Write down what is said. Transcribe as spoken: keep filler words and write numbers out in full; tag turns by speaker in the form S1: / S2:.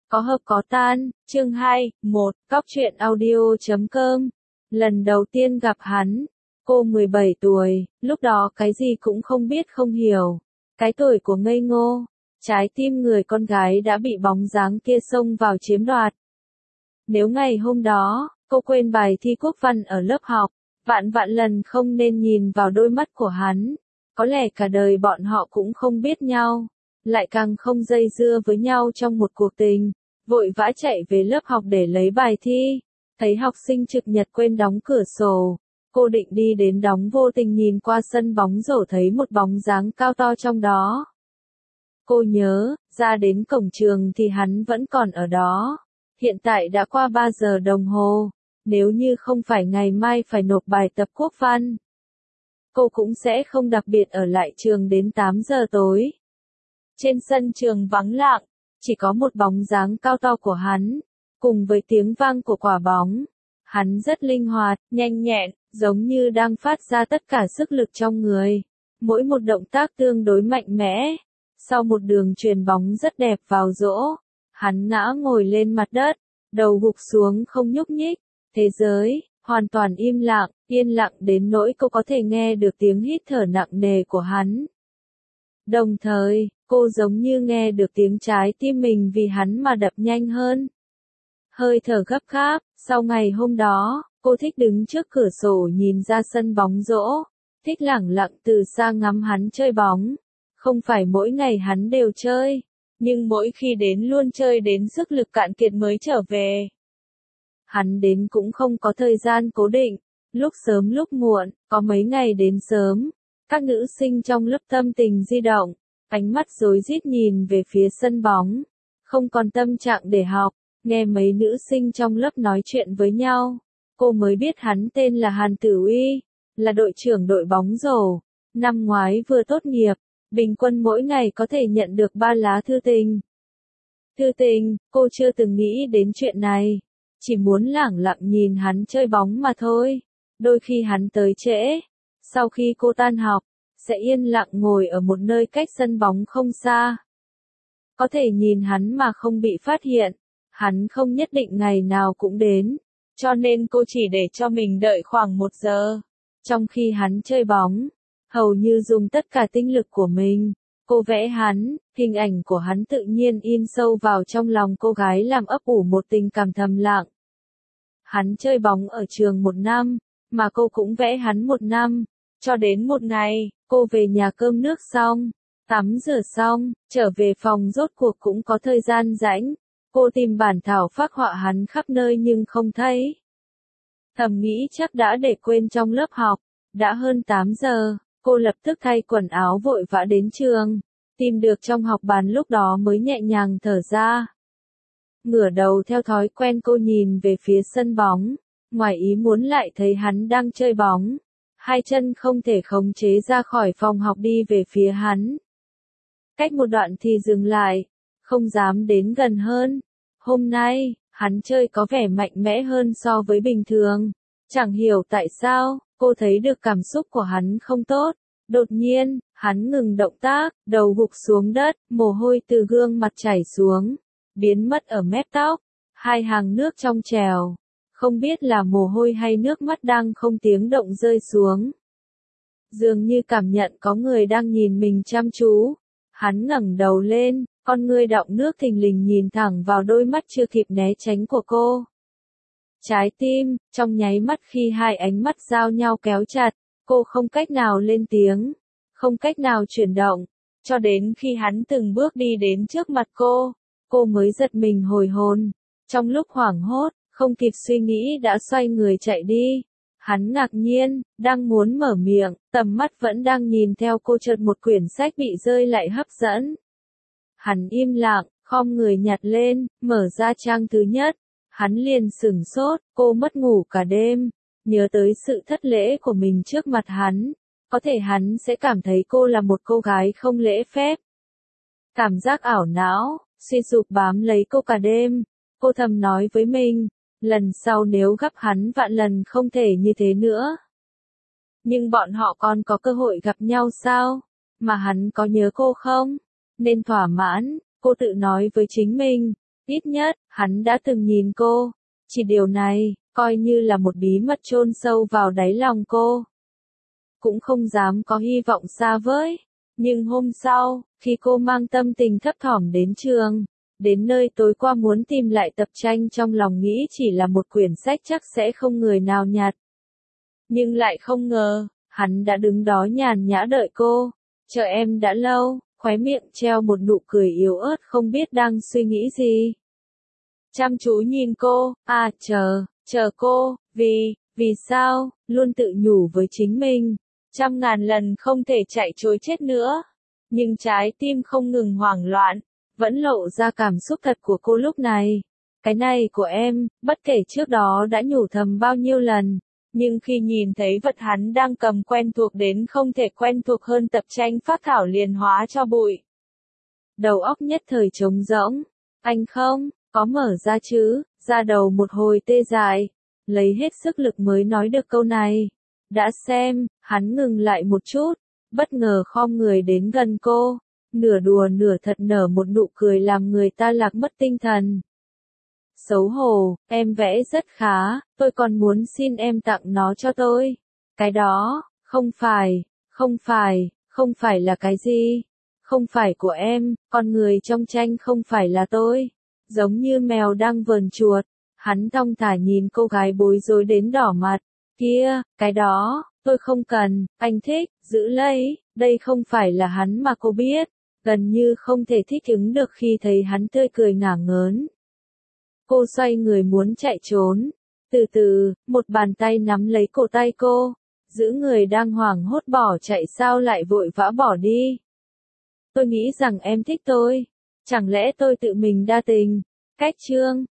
S1: Có hợp có tan, chương hai, một, Cóc truyện audio chấm com. Lần đầu tiên gặp hắn, cô mười bảy tuổi, lúc đó cái gì cũng không biết không hiểu. Cái tuổi của ngây ngô, trái tim người con gái đã bị bóng dáng kia xông vào chiếm đoạt. Nếu ngày hôm đó, cô quên bài thi quốc văn ở lớp học, vạn vạn lần không nên nhìn vào đôi mắt của hắn. Có lẽ cả đời bọn họ cũng không biết nhau, lại càng không dây dưa với nhau trong một cuộc tình. Vội vã chạy về lớp học để lấy bài thi, thấy học sinh trực nhật quên đóng cửa sổ. Cô định đi đến đóng, vô tình nhìn qua sân bóng rổ thấy một bóng dáng cao to trong đó. Cô nhớ, ra đến cổng trường thì hắn vẫn còn ở đó. Hiện tại đã qua ba giờ đồng hồ, nếu như không phải ngày mai phải nộp bài tập quốc văn, cô cũng sẽ không đặc biệt ở lại trường đến tám giờ tối. Trên sân trường vắng lặng, chỉ có một bóng dáng cao to của hắn, cùng với tiếng vang của quả bóng. Hắn rất linh hoạt, nhanh nhẹn, giống như đang phát ra tất cả sức lực trong người. Mỗi một động tác tương đối mạnh mẽ. Sau một đường chuyền bóng rất đẹp vào rổ, hắn ngã ngồi lên mặt đất, đầu gục xuống không nhúc nhích. Thế giới hoàn toàn im lặng, yên lặng đến nỗi cô có thể nghe được tiếng hít thở nặng nề của hắn. Đồng thời, cô giống như nghe được tiếng trái tim mình vì hắn mà đập nhanh hơn. Hơi thở gấp gáp, sau ngày hôm đó, cô thích đứng trước cửa sổ nhìn ra sân bóng rổ, thích lẳng lặng từ xa ngắm hắn chơi bóng. Không phải mỗi ngày hắn đều chơi, nhưng mỗi khi đến luôn chơi đến sức lực cạn kiệt mới trở về. Hắn đến cũng không có thời gian cố định, lúc sớm lúc muộn, có mấy ngày đến sớm. Các nữ sinh trong lớp tâm tình di động, ánh mắt rối rít nhìn về phía sân bóng, không còn tâm trạng để học. Nghe mấy nữ sinh trong lớp nói chuyện với nhau, cô mới biết hắn tên là Hàn Tử Uy, là đội trưởng đội bóng rổ. Năm ngoái vừa tốt nghiệp, bình quân mỗi ngày có thể nhận được ba lá thư tình. Thư tình, cô chưa từng nghĩ đến chuyện này, chỉ muốn lẳng lặng nhìn hắn chơi bóng mà thôi. Đôi khi hắn tới trễ, sau khi cô tan học, sẽ yên lặng ngồi ở một nơi cách sân bóng không xa. Có thể nhìn hắn mà không bị phát hiện. Hắn không nhất định ngày nào cũng đến, cho nên cô chỉ để cho mình đợi khoảng một giờ. Trong khi hắn chơi bóng, hầu như dùng tất cả tinh lực của mình, cô vẽ hắn, hình ảnh của hắn tự nhiên in sâu vào trong lòng cô gái, làm ấp ủ một tình cảm thầm lặng. Hắn chơi bóng ở trường một năm, mà cô cũng vẽ hắn một năm, cho đến một ngày, cô về nhà cơm nước xong, tắm rửa xong, trở về phòng rốt cuộc cũng có thời gian rảnh. Cô tìm bản thảo phác họa hắn khắp nơi nhưng không thấy. Thầm nghĩ chắc đã để quên trong lớp học. Đã hơn tám giờ, cô lập tức thay quần áo vội vã đến trường. Tìm được trong học bàn lúc đó mới nhẹ nhàng thở ra. Ngửa đầu theo thói quen cô nhìn về phía sân bóng. Ngoài ý muốn lại thấy hắn đang chơi bóng. Hai chân không thể khống chế ra khỏi phòng học đi về phía hắn. Cách một đoạn thì dừng lại. Không dám đến gần hơn. Hôm nay, hắn chơi có vẻ mạnh mẽ hơn so với bình thường. Chẳng hiểu tại sao, cô thấy được cảm xúc của hắn không tốt. Đột nhiên, hắn ngừng động tác, đầu gục xuống đất, mồ hôi từ gương mặt chảy xuống, biến mất ở mép tóc. Hai hàng nước trong trèo. Không biết là mồ hôi hay nước mắt đang không tiếng động rơi xuống. Dường như cảm nhận có người đang nhìn mình chăm chú. Hắn ngẩng đầu lên. Con ngươi đọng nước thình lình nhìn thẳng vào đôi mắt chưa kịp né tránh của cô. Trái tim, trong nháy mắt khi hai ánh mắt giao nhau kéo chặt, cô không cách nào lên tiếng, không cách nào chuyển động, cho đến khi hắn từng bước đi đến trước mặt cô, cô mới giật mình hồi hồn. Trong lúc hoảng hốt, không kịp suy nghĩ đã xoay người chạy đi. Hắn ngạc nhiên, đang muốn mở miệng, tầm mắt vẫn đang nhìn theo cô, chợt một quyển sách bị rơi lại hấp dẫn. Hắn im lặng, khom người nhặt lên, mở ra trang thứ nhất. Hắn liền sửng sốt, cô mất ngủ cả đêm, nhớ tới sự thất lễ của mình trước mặt hắn. Có thể hắn sẽ cảm thấy cô là một cô gái không lễ phép. Cảm giác ảo não, suy sụp bám lấy cô cả đêm. Cô thầm nói với mình, lần sau nếu gặp hắn vạn lần không thể như thế nữa. Nhưng bọn họ còn có cơ hội gặp nhau sao? Mà hắn có nhớ cô không? Nên thỏa mãn, cô tự nói với chính mình, Ít nhất, hắn đã từng nhìn cô. Chỉ điều này, coi như là một bí mật chôn sâu vào đáy lòng cô. Cũng không dám có hy vọng xa vời. Nhưng hôm sau, khi cô mang tâm tình thấp thỏm đến trường, đến nơi tối qua muốn tìm lại tập tranh trong lòng nghĩ chỉ là một quyển sách chắc sẽ không người nào nhặt. Nhưng lại không ngờ, hắn đã đứng đó nhàn nhã đợi cô. Chờ em đã lâu, khóe miệng treo một nụ cười yếu ớt không biết đang suy nghĩ gì. Chăm chú nhìn cô, à chờ, chờ cô, vì, vì sao, luôn tự nhủ với chính mình. Trăm ngàn lần không thể chạy trối chết nữa. Nhưng trái tim không ngừng hoảng loạn, vẫn lộ ra cảm xúc thật của cô lúc này. Cái này của em, bất kể trước đó đã nhủ thầm bao nhiêu lần. Nhưng khi nhìn thấy vật hắn đang cầm quen thuộc đến không thể quen thuộc hơn tập tranh phác thảo liền hóa cho bụi. Đầu óc nhất thời trống rỗng. Anh không, có mở ra chứ, ra đầu một hồi tê dại. Lấy hết sức lực mới nói được câu này. Đã xem, hắn ngừng lại một chút, bất ngờ khom người đến gần cô, nửa đùa nửa thật nở một nụ cười làm người ta lạc mất tinh thần. Xấu hổ, em vẽ rất khá, tôi còn muốn xin em tặng nó cho tôi. Cái đó, không phải, không phải, không phải là cái gì? Không phải của em, con người trong tranh không phải là tôi. Giống như mèo đang vờn chuột, hắn thong thả nhìn cô gái bối rối đến đỏ mặt. Kia, cái đó, tôi không cần, anh thích, giữ lấy, đây không phải là hắn mà cô biết. Gần như không thể thích ứng được khi thấy hắn tươi cười ngả ngớn. Cô xoay người muốn chạy trốn. Từ từ, một bàn tay nắm lấy cổ tay cô. Giữ người đang hoảng hốt bỏ chạy sao lại vội vã bỏ đi. Tôi nghĩ rằng em thích tôi. Chẳng lẽ tôi tự mình đa tình. Cách chương.